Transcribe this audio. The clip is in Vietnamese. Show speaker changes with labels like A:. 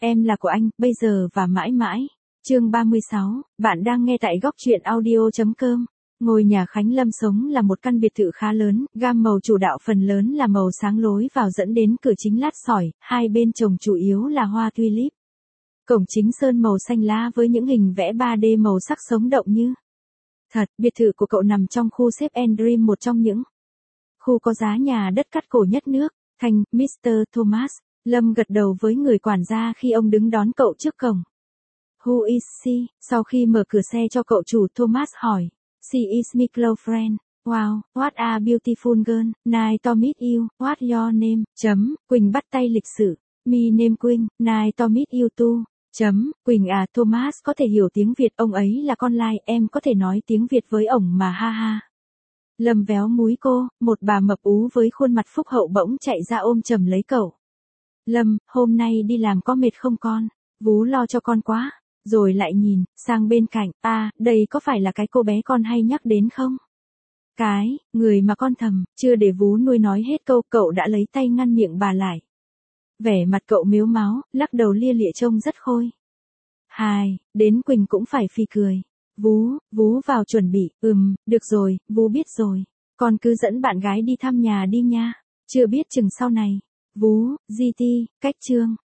A: Em là của anh, bây giờ và mãi mãi. Chương 36, bạn đang nghe tại góc truyện audio.com. Ngôi nhà Khánh Lâm sống là một căn biệt thự khá lớn, gam màu chủ đạo phần lớn là màu sáng lối vào dẫn đến cửa chính lát sỏi, hai bên trồng chủ yếu là hoa tulip. Cổng chính sơn màu xanh lá với những hình vẽ 3D màu sắc sống động như thật. Biệt thự của cậu nằm trong khu Sep and Dream, một trong những khu có giá nhà đất cắt cổ nhất nước. Thành, Mr. Thomas. Lâm gật đầu với người quản gia khi ông đứng đón cậu trước cổng. Who is she? Sau khi mở cửa xe cho cậu chủ, Thomas hỏi. She is my close friend. Wow, what a beautiful girl. Nice to meet you. What's your name? Quỳnh bắt tay lịch sự. Me name Quỳnh. Nice to meet you too. Quỳnh à, Thomas có thể hiểu tiếng Việt, ông ấy là con lai, em có thể nói tiếng Việt với ổng mà ha ha. Lâm véo múi cô, một bà mập ú với khuôn mặt phúc hậu bỗng chạy ra ôm chầm lấy cậu. Lâm, hôm nay đi làm có mệt không con? Vú lo cho con quá. Rồi lại nhìn sang bên cạnh, đây có phải là cái cô bé con hay nhắc đến không? Người mà con thầm, chưa để vú nuôi nói hết câu, cậu đã lấy tay ngăn miệng bà lại. Vẻ mặt cậu mếu máo, lắc đầu lia lịa trông rất khôi hài, đến Quỳnh cũng phải phì cười. Vú vào chuẩn bị, được rồi, vú biết rồi. Con cứ dẫn bạn gái đi thăm nhà đi nha. Chưa biết chừng sau này. Vú, GT, cách chương.